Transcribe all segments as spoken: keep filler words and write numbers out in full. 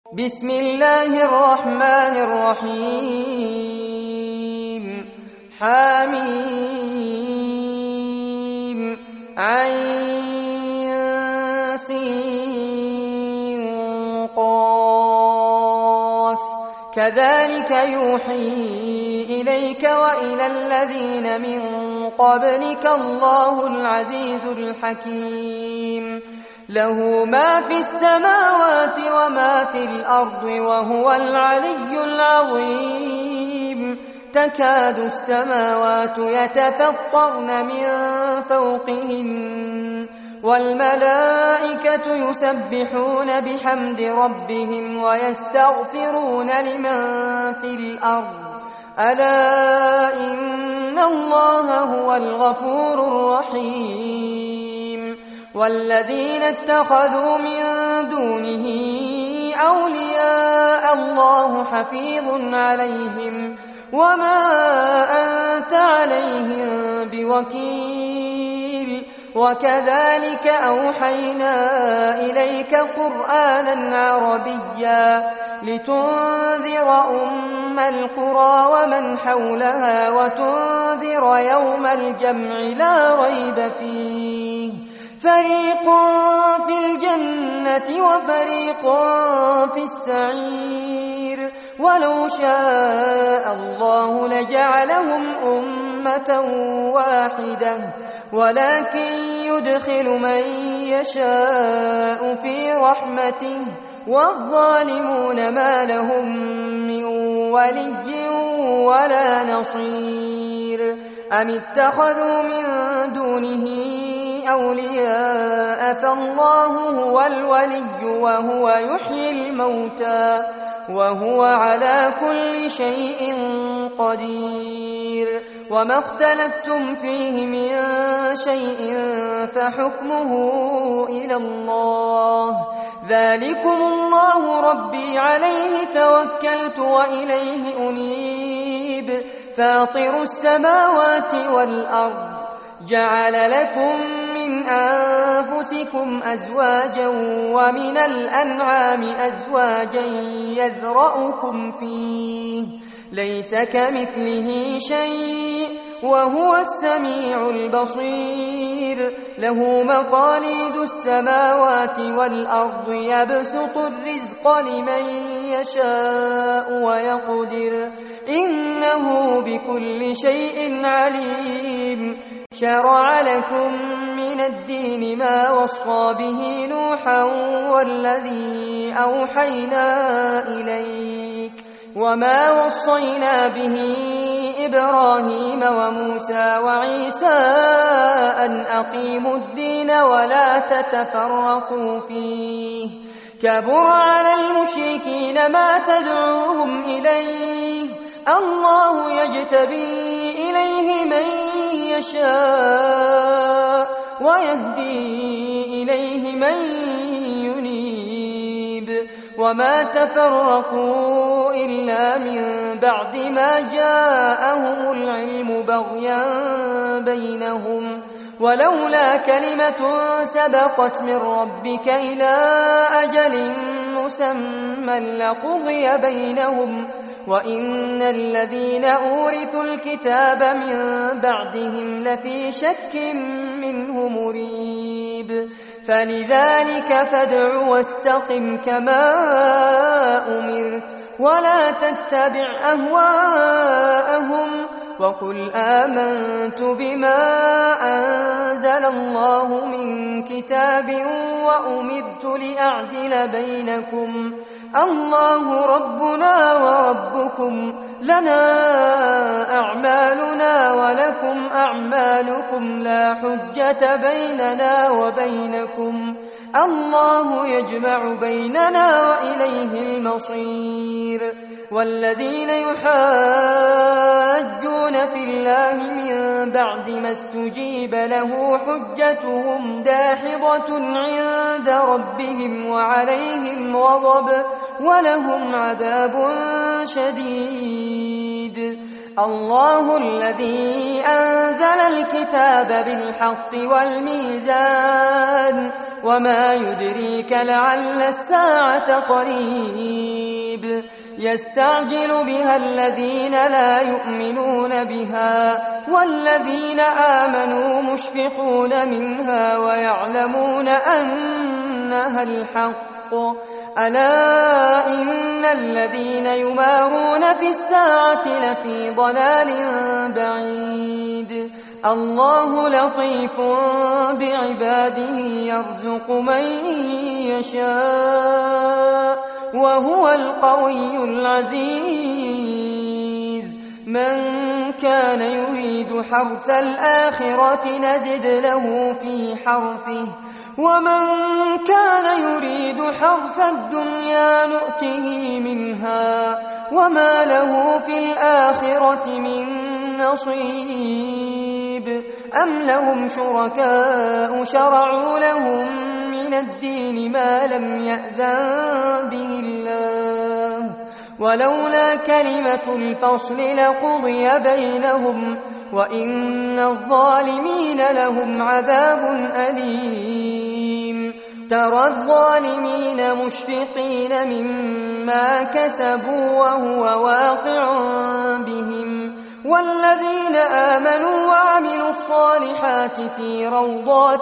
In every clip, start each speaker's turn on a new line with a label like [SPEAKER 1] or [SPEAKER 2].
[SPEAKER 1] بسم الله الرحمن الرحيم حميم عين سين قاف كذلك يوحي إليك وإلى الذين من قبلك الله العزيز الحكيم له ما في السماوات وما في الأرض وهو العلي العظيم تكاد السماوات يتفطرن من فوقهن والملائكة يسبحون بحمد ربهم ويستغفرون لمن في الأرض ألا إن الله هو الغفور الرحيم والذين اتخذوا من دونه أولياء الله حفيظ عليهم وما أنت عليهم بوكيل وكذلك أوحينا إليك قرآنا عربيا لتنذر أم القرى ومن حولها وتنذر يوم الجمع لا ريب فيه فريق في الجنة وفريق في السعير ولو شاء الله لجعلهم أمة واحدة ولكن يدخل من يشاء في رحمته والظالمون ما لهم من ولي ولا نصير أم اتخذوا من دونه أولياء فالله هو الولي وهو يحيي الموتى وهو على كل شيء قدير وما اختلفتم فيه من شيء فحكمه إلى الله ذلكم الله ربي عليه توكلت وإليه أنيب فاطر السماوات والأرض جعل لكم من أنفسكم أزواجا ومن الأنعام أزواجا يذرأكم فيه ليس كمثله شيء وهو السميع البصير له مقاليد السماوات والأرض يبسط الرزق لمن يشاء ويقدر إنه بكل شيء عليم شرع لكم من الدين ما وصى به نوحا والذي أوحينا إليك وما وصينا به إبراهيم وموسى وعيسى أن أقيموا الدين ولا تتفرقوا فيه كبر على المشركين ما تدعوهم إليه الله يجتبي إليه من يشاء ويهدي إليه من ينيب وما تفرقوا إلا من بعد ما جاءهم العلم بغيا بينهم ولولا كلمة سبقت من ربك إلى أجل مسمى لقضي بينهم وإن الذين أورثوا الكتاب من بعدهم لفي شك منه مريب فلذلك فادع واستقم كما أمرت ولا تتبع أهواءهم وقل آمنت بما أنزل الله من كتاب وأمرت لأعدل بينكم الله ربنا وربكم لنا أعمالنا ولكم أعمالكم لا حجة بيننا وبينكم الله يجمع بيننا وإليه المصير والذين يحاجون في الله من بعد ما استجيب له حجتهم داحضة عند ربهم وعليهم غضب ولهم عذاب شديد الله الذي أنزل الكتاب بالحق والميزان وما يدريك لعل الساعة قريب يستعجل بها الذين لا يؤمنون بها والذين آمنوا مشفقون منها ويعلمون أنها الحق ألا إن الذين يمارون في الساعة لفي ضلال بعيد الله لطيف بعباده يرزق من يشاء وهو القوي العزيز من كان يريد حرث الآخرة نزد له في حرثه ومن كان يريد حرث الدنيا نؤته منها وما له في الآخرة من نصيب أم لهم شركاء شرعوا لهم من الدين ما لم يأذن به الله ولولا كلمة الفصل لقضي بينهم وإن الظالمين لهم عذاب أليم ترى الظالمين مشفقين مما كسبوا وهو واقع بهم والذين آمنوا وعملوا الصالحات في روضات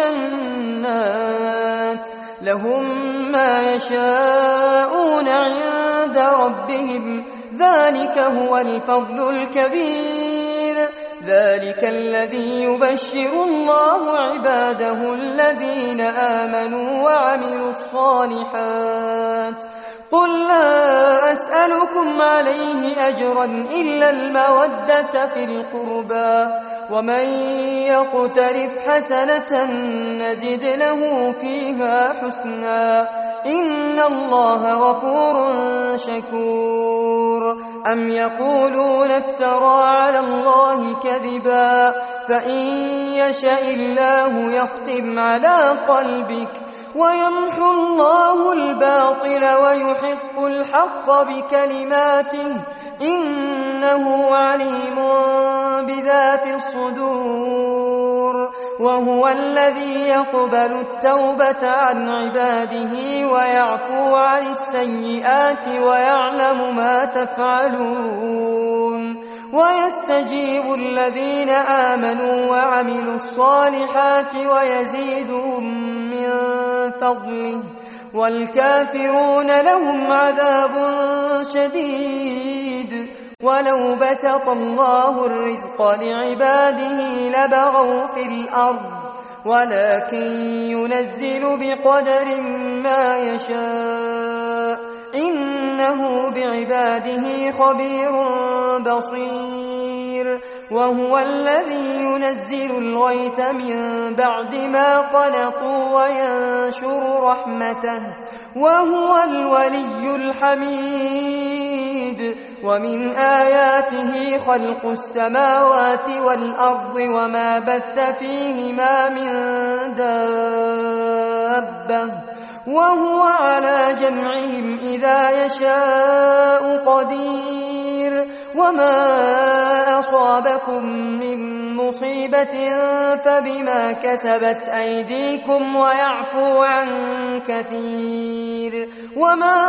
[SPEAKER 1] الجنات لهم ما يشاءون عند ربهم ذلك هو الفضل الكبير ذلك الذي يبشر الله عباده الذين آمنوا وعملوا الصالحات قل لا أسألكم عليه أجرا إلا المودة في القربى ومن يقترف حسنة نزد له فيها حسنا إن الله غفور شكور أم يقولون افترى على الله كذبا فإن يشاء الله يختم على قلبك ويمحو الله الباطل ويحق الحق بكلماته إنه عليم بذات الصدور وهو الذي يقبل التوبة عن عباده ويعفو عن السيئات ويعلم ما تفعلون ويستجيب الذين آمنوا وعملوا الصالحات ويزيدهم من فضله والكافرون لهم عذاب شديد ولو بسط الله الرزق لعباده لبغوا في الأرض ولكن ينزل بقدر ما يشاء إنه بعباده خبير بصير وهو الذي ينزل الغيث من بعد ما قنطوا وينشر رحمته وهو الولي الحميد ومن آياته خلق السماوات والأرض وما بث فيهما من دابة وهو على جمعهم إذا يشاء قدير وما أصابكم من مصيبة فبما كسبت أيديكم ويعفو عن كثير وما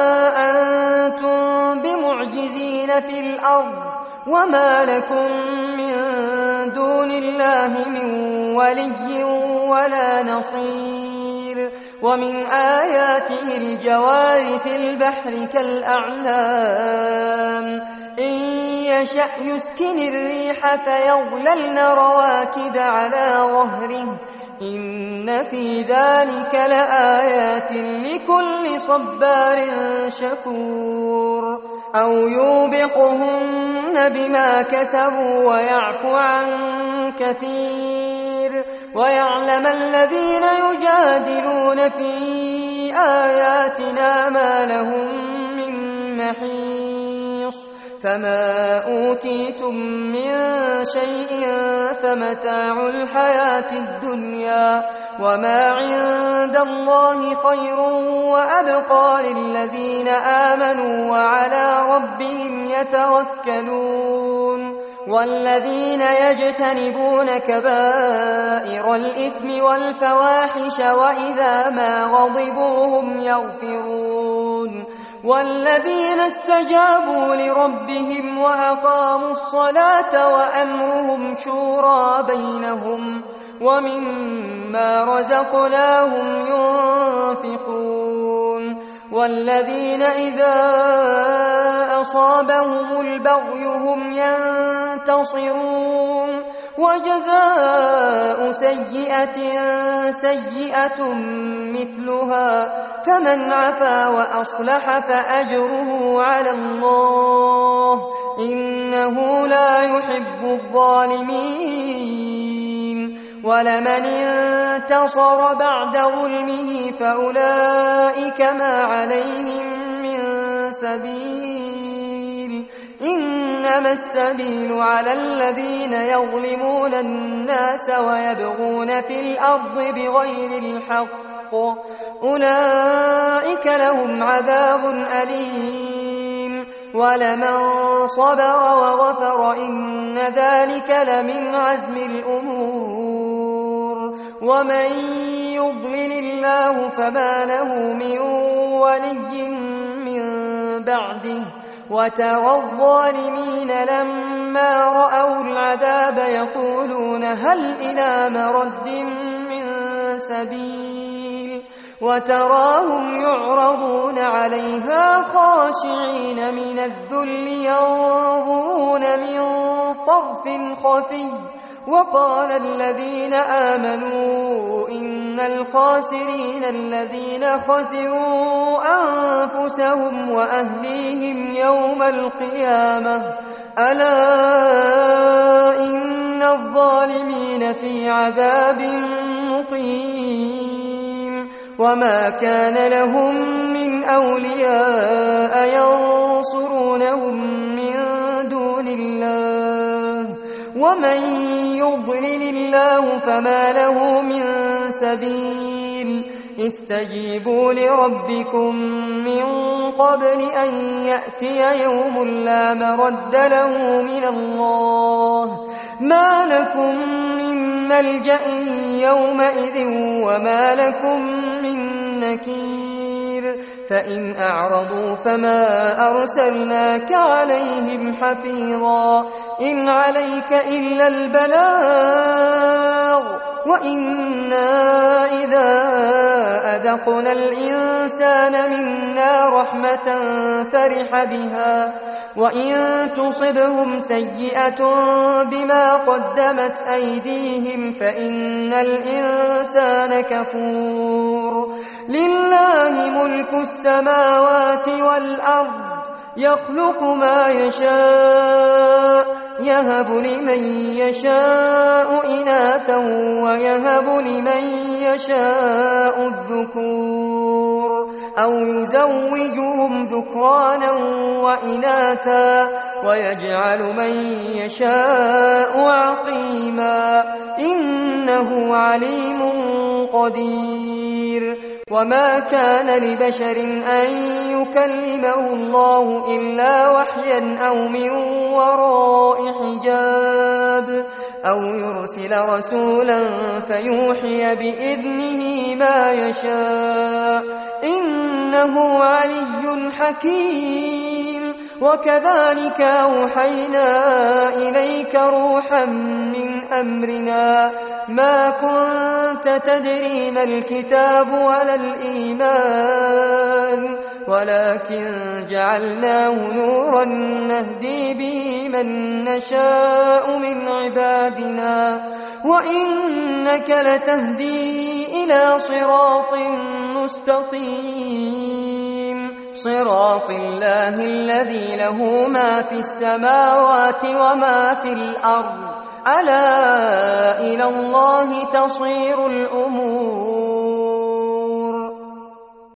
[SPEAKER 1] أنتم بمعجزين في الأرض وما لكم من دون الله من ولي ولا نصير ومن آياته الجوار في البحر كالأعلام إن يشأ يسكن الريح فيظللن رواكد على ظهره إن في ذلك لآيات لكل صبار شكور أو يوبقهن بما كسبوا ويعفو عن كثير ويعلم الذين يجادلون في آياتنا ما لهم من محيص فما أوتيتم من شيء فمتاع الحياة الدنيا وما عند الله خير وأبقى للذين آمنوا وعلى ربهم يتوكلون والذين يجتنبون كبائر الإثم والفواحش وإذا ما غضبوا هم يغفرون والذين استجابوا لربهم وأقاموا الصلاة وأمرهم شورى بينهم ومما رزقناهم ينفقون والذين إذا أصابهم البغي هم ينتصرون وجزاء سيئة سيئة مثلها فمن عفا وأصلح فأجره على الله إنه لا يحب الظالمين ولمن انتصر بعد ظلمه فأولئك ما عليهم من سبيل إنما السبيل على الذين يظلمون الناس ويبغون في الأرض بغير الحق أولئك لهم عذاب أليم ولمن صبر وغفر إن ذلك لمن عزم الأمور ومن يضلل الله فما له من ولي من بعده وترى الظالمين لما رأوا العذاب يقولون هل إلى مرد من سبيل وتراهم يعرضون عليها خاشعين من الذل ينظرون من طرف خفي وقال الذين آمنوا إن الخاسرين الذين خسروا أنفسهم وأهليهم يوم القيامة ألا إن الظالمين في عذاب مقيم وما كان لهم من أولياء ينصرونهم من دون الله ومن يضلل الله فما له من سبيل استجيبوا لربكم من قبل أن يأتي يوم لا مرد له من الله ما لكم من ملجأ يومئذ وما لكم من نكير فإن أعرضوا فما أرسلناك عليهم حفيظا إن عليك إلا البلاغ وإنا إذا أذقنا الإنسان منا رحمة فرح بها وإن تصبهم سيئة بما قدمت أيديهم فإن الإنسان كفور لله ملك السماوات والأرض يخلق ما يشاء يهب لمن يشاء إناثا ويهب لمن يشاء الذكور أو يزوجهم ذكرانا وإناثا ويجعل من يشاء عقيما إنه عليم قدير وما كان لبشر أن يكلمه الله إلا وحيا أو من وراء حجاب أو يرسل رسولا فيوحي بإذنه ما يشاء إنه علي حكيم وكذلك أوحينا إليك روحا من أمرنا ما كنت تدري ما الكتاب ولا الإيمان ولكن جعلناه نورا نهدي به من نشاء من عبادنا وإنك لتهدي إلى صراط مستقيم صراط الله الذي له ما في السماوات وما في الأرض ألا إلى الله تصير الأمور